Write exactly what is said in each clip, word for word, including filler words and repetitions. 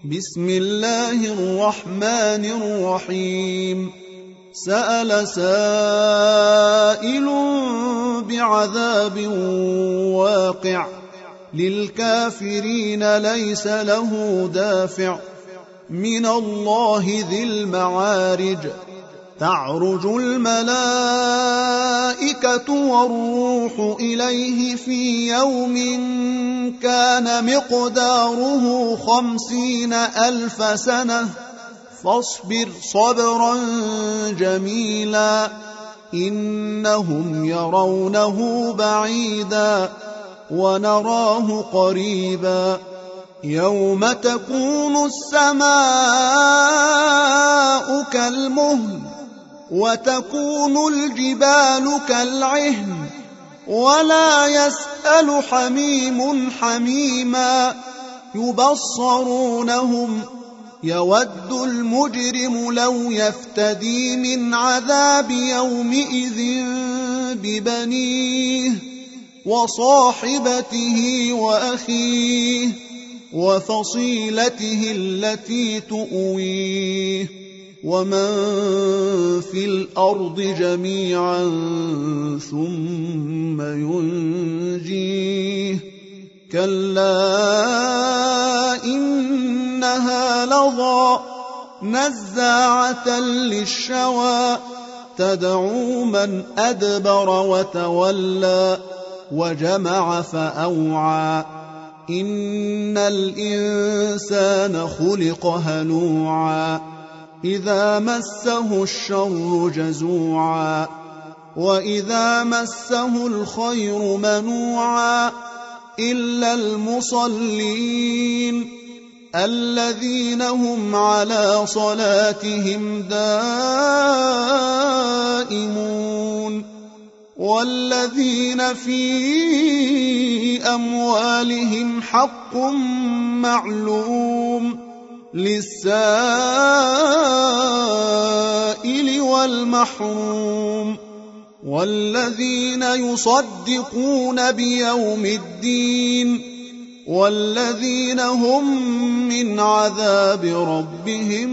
بسم الله الرحمن الرحيم سأل سائل بعذاب واقع للكافرين ليس له دافع من الله ذي المعارج تعرج الملائكة والروح إليه في يوم كان مقداره خمسين ألف سنة فاصبر صبرا جميلا إنهم يرونه بعيدا ونراه قريبا يوم تكون السماء كالمهل وتكون الجبال كالعهن ولا يسأل حميم حميما يبصرونهم يود المجرم لو يفتدي من عذاب يومئذ ببنيه وصاحبته وأخيه وفصيلته التي تؤويه ومن في الأرض جميعا ثم ينجيه كلا إنها لظى نزاعة للشوى تدعو من أدبر وتولى وجمع فأوعى إن الإنسان خلق هلوعا إذا مسه الشر جزوعا وإذا مسه الخير منوعا إلا المصلين الذين هم على صلاتهم دائمون والذين في أموالهم حق معلوم للسائل والمحروم والذين يصدقون بيوم الدين والذين هم من عذاب ربهم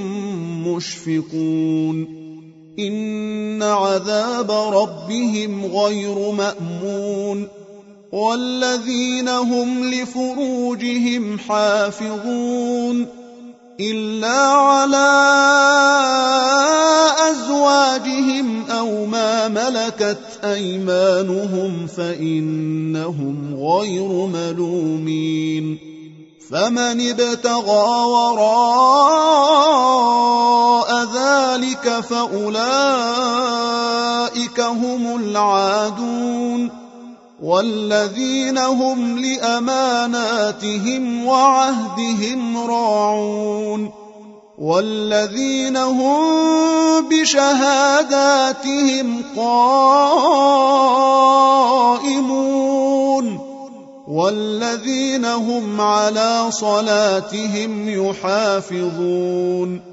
مشفقون إن عذاب ربهم غير مأمون والذين هم لفروجهم حافظون إلا على أزواجهم أو ما ملكت أيمانهم فإنهم غير ملومين فمن ابتغى وراء ذلك فأولئك هم العادون والذين هم لأماناتهم وعهدهم راعون والذين هم بشهاداتهم قائمون والذين هم على صلاتهم يحافظون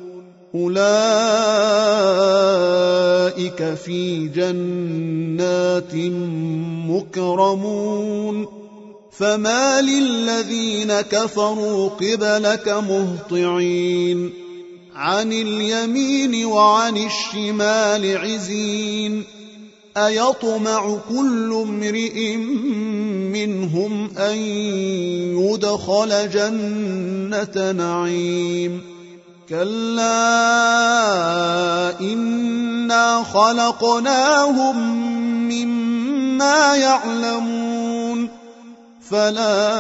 أولئك في جنات مكرمون فما للذين كفروا قبلك مهطعين عن اليمين وعن الشمال عزين أيطمع كل امرئ منهم أن يدخل جنة نعيم كلا إنا خلقناهم مما يعلمون فلا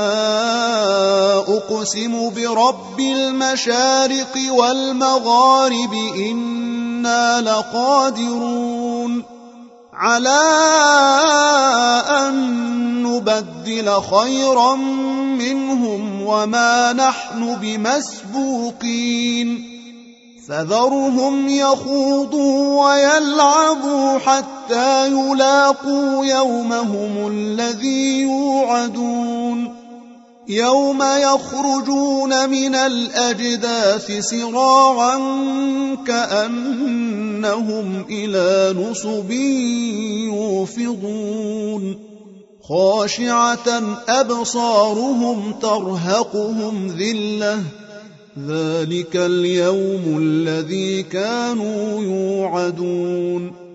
أقسم برب المشارق والمغارب إنا لقادرون على أن نبدل خيرا منهم وما نحن بمسبوقين فذرهم يخوضوا ويلعبوا حتى يلاقوا يومهم الذي يوعدون يوم يخرجون من الأجداث سراعا كأنهم إلى نصب يوفضون خاشعة أبصارهم ترهقهم ذلة ذلك اليوم الذي كانوا يوعدون